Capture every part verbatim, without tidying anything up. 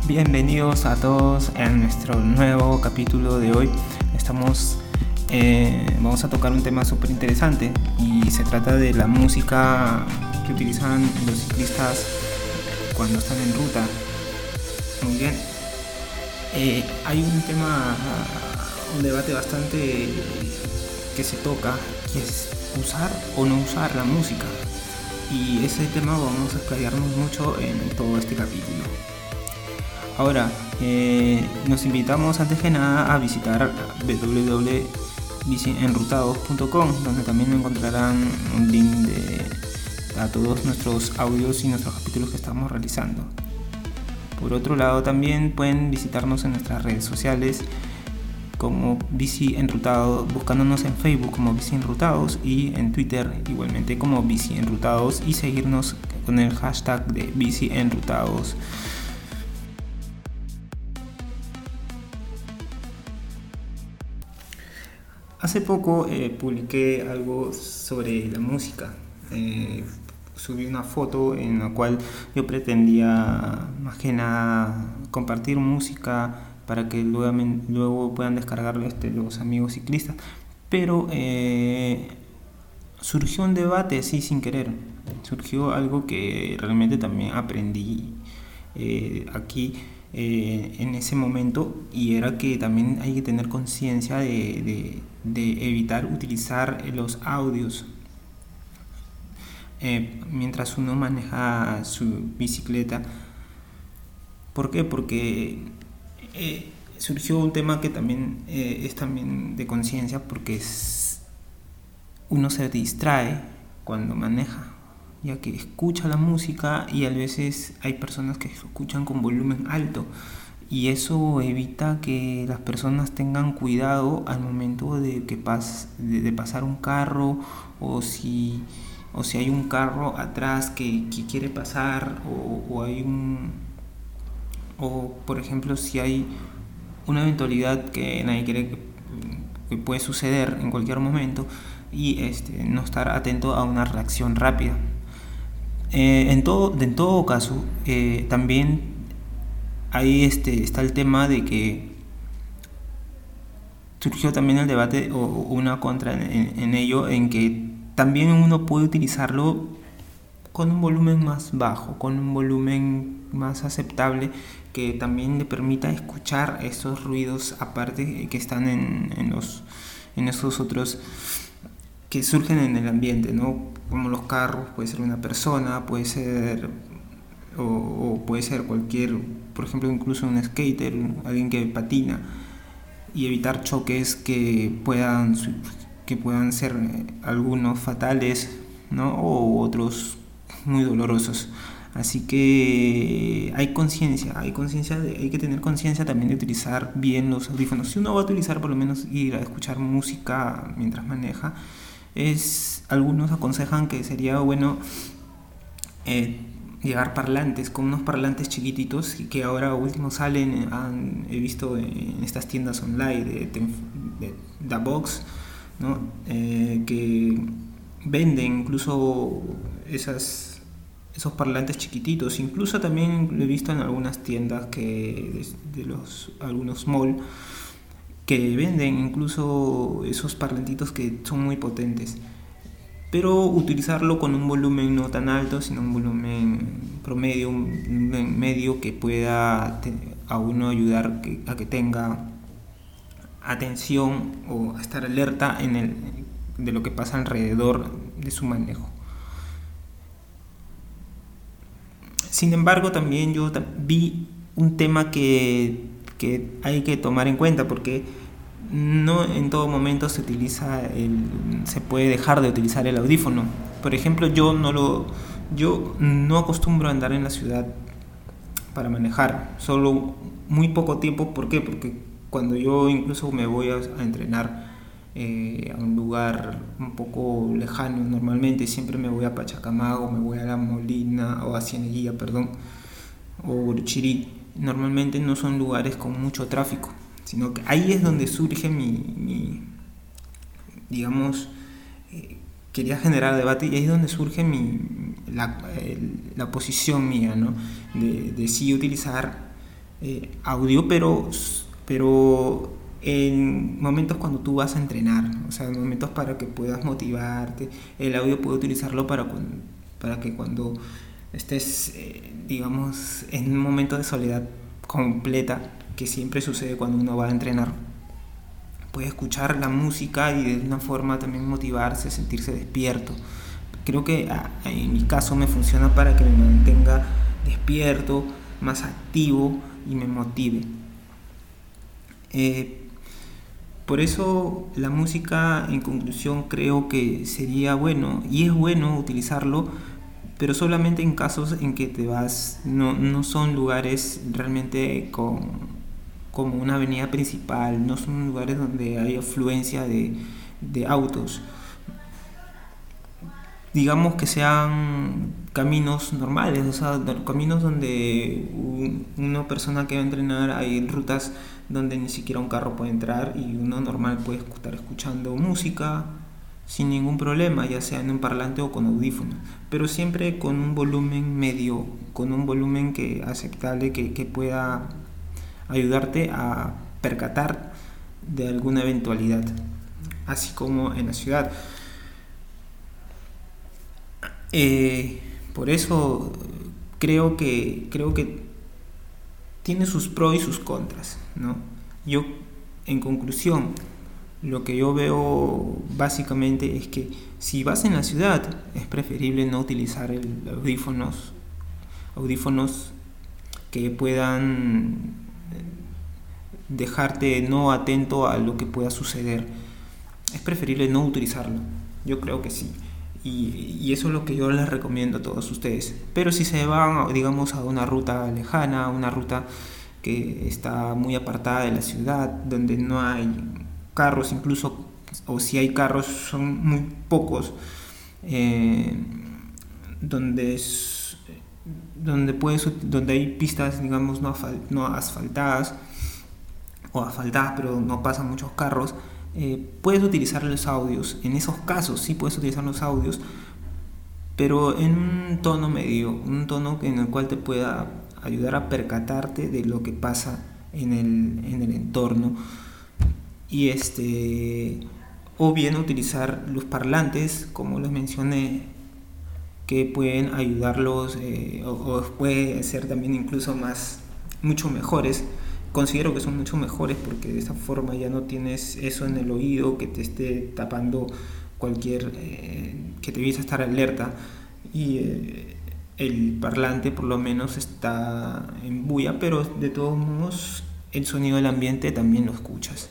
Bienvenidos a todos en nuestro nuevo capítulo de hoy. Estamos, eh, vamos a tocar un tema súper interesante y se trata de la música que utilizan los ciclistas cuando están en ruta. Muy bien. Eh, hay un tema, un debate bastante que se toca, que es usar o no usar la música. Y ese tema vamos a explayarnos mucho en todo este capítulo. Ahora, eh, nos invitamos antes que nada a visitar w w w punto bici enrutados punto com, donde también encontrarán un link de, a todos nuestros audios y nuestros capítulos que estamos realizando. Por otro lado, también pueden visitarnos en nuestras redes sociales como Bici Enrutados, buscándonos en Facebook como Bici Enrutados y en Twitter igualmente como Bici Enrutados, y seguirnos con el hashtag de Bici Enrutados. Hace poco eh, publiqué algo sobre la música. Eh, subí una foto en la cual yo pretendía más que nada compartir música para que luego, luego puedan descargarlo este, los amigos ciclistas. Pero eh, surgió un debate así sin querer. Surgió algo que realmente también aprendí eh, aquí eh, en ese momento, y era que también hay que tener conciencia de, de, de evitar utilizar los audios eh, mientras uno maneja su bicicleta. ¿Por qué? Porque Eh, surgió un tema que también eh, es también de conciencia, porque es, uno se distrae cuando maneja, ya que escucha la música y a veces hay personas que escuchan con volumen alto, y eso evita que las personas tengan cuidado al momento de que pas, de, de pasar un carro, o si o si hay un carro atrás que, que quiere pasar, o, o hay un o por ejemplo si hay una eventualidad que nadie quiere que, que puede suceder en cualquier momento, y este, no estar atento a una reacción rápida. Eh, en, todo, en todo caso, eh, también ahí este, está el tema de que surgió también el debate o una contra en, en ello, en que también uno puede utilizarlo con un volumen más bajo, con un volumen más aceptable, que también le permita escuchar esos ruidos aparte que están en, en los en esos otros que surgen en el ambiente, ¿no? Como los carros, puede ser una persona, puede ser o, o puede ser cualquier, por ejemplo, incluso un skater, alguien que patina, y evitar choques que puedan que puedan ser algunos fatales, ¿no? O otros muy dolorosos. Así que hay conciencia, hay conciencia, hay que tener conciencia también de utilizar bien los audífonos. Si uno va a utilizar, por lo menos ir a escuchar música mientras maneja, es, algunos aconsejan que sería bueno eh, llevar parlantes, con unos parlantes chiquititos que ahora último salen, han, he visto en estas tiendas online de, de, de Davox, ¿no? Eh, que venden incluso esas esos parlantes chiquititos. Incluso también lo he visto en algunas tiendas que de, de los algunos malls que venden incluso esos parlantitos que son muy potentes, pero utilizarlo con un volumen no tan alto, sino un volumen promedio, un volumen medio, que pueda te, a uno ayudar que, a que tenga atención o a estar alerta en el, de lo que pasa alrededor de su manejo. Sin embargo, también yo vi un tema que, que hay que tomar en cuenta, porque no en todo momento se utiliza el, se puede dejar de utilizar el audífono. Por ejemplo, yo no lo yo no acostumbro a andar en la ciudad para manejar, solo muy poco tiempo. ¿Por qué? Porque cuando yo incluso me voy a, a entrenar eh, a un lugar un poco lejano, normalmente siempre me voy a Pachacamago, me voy a La Molina o a Cieneguilla, perdón, o Uruchirí. Normalmente no son lugares con mucho tráfico, sino que ahí es donde surge mi, mi digamos, eh, quería generar debate, y ahí es donde surge mi, la, el, la posición mía, ¿no? De, de sí utilizar eh, audio, pero, pero en momentos cuando tú vas a entrenar, o sea, en momentos para que puedas motivarte. El audio puedes utilizarlo para, para que cuando estés, eh, digamos, en un momento de soledad completa, que siempre sucede cuando uno va a entrenar, puede escuchar la música y de una forma también motivarse, sentirse despierto. Creo que en mi caso me funciona para que me mantenga despierto, más activo y me motive. Eh, por eso la música, en conclusión, creo que sería bueno, y es bueno utilizarlo, pero solamente en casos en que te vas, no, no son lugares realmente con, como una avenida principal, no son lugares donde hay afluencia de, de autos. Digamos que sean caminos normales, o sea, caminos donde una persona que va a entrenar, hay rutas donde ni siquiera un carro puede entrar y uno normal puede estar escuchando música sin ningún problema, ya sea en un parlante o con audífonos, pero siempre con un volumen medio, con un volumen que aceptable, que, que pueda ayudarte a percatar de alguna eventualidad, así como en la ciudad. Eh, por eso creo que creo que tiene sus pros y sus contras, ¿no? Yo, en conclusión, lo que yo veo básicamente es que si vas en la ciudad es preferible no utilizar el audífonos audífonos que puedan dejarte no atento a lo que pueda suceder. Es preferible no utilizarlo. Yo creo que sí. Y, y eso es lo que yo les recomiendo a todos ustedes. Pero si se van, digamos, a una ruta lejana, una ruta que está muy apartada de la ciudad, donde no hay carros, incluso, o si hay carros son muy pocos, eh, donde es, donde puedes, donde hay pistas, digamos, no, asfal, no asfaltadas o asfaltadas, pero no pasan muchos carros. Eh, puedes utilizar los audios. En esos casos sí puedes utilizar los audios, pero en un tono medio, un tono en el cual te pueda ayudar a percatarte de lo que pasa en el, en el entorno. Y este, o bien utilizar los parlantes, como les mencioné, que pueden ayudarlos, eh, o, o puede ser también incluso más, mucho mejores. Considero que son mucho mejores porque de esa forma ya no tienes eso en el oído que te esté tapando cualquier, eh, que te vayas a estar alerta, y eh, el parlante por lo menos está en bulla, pero de todos modos el sonido del ambiente también lo escuchas.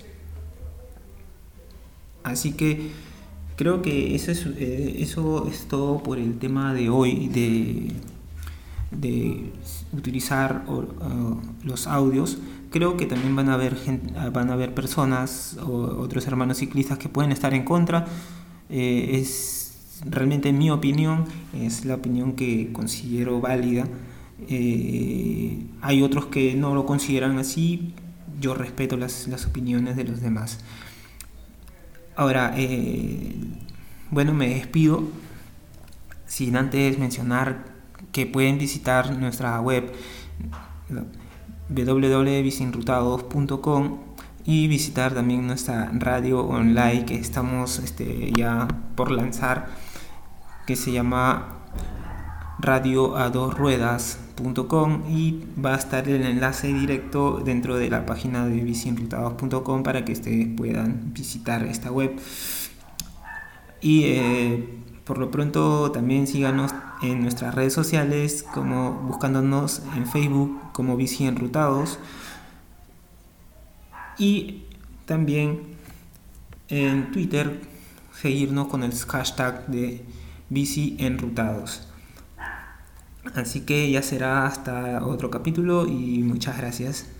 Así que creo que eso es, eh, eso es todo por el tema de hoy de, de utilizar uh, los audios. Creo que también van a haber gente, van a haber personas o otros hermanos ciclistas que pueden estar en contra. Eh, es realmente mi opinión, es la opinión que considero válida. Eh, hay otros que no lo consideran así. Yo respeto las, las opiniones de los demás. Ahora, eh, bueno, me despido sin antes mencionar que pueden visitar nuestra web w w w punto bicinrutados punto com y visitar también nuestra radio online que estamos este, ya por lanzar, que se llama radio a dos ruedas punto com, y va a estar el enlace directo dentro de la página de bicinrutados punto com para que ustedes puedan visitar esta web. Y eh, por lo pronto también síganos en nuestras redes sociales, como buscándonos en Facebook como Bici Enrutados, y también en Twitter seguirnos con el hashtag de Bici Enrutados. Así que ya será hasta otro capítulo y muchas gracias.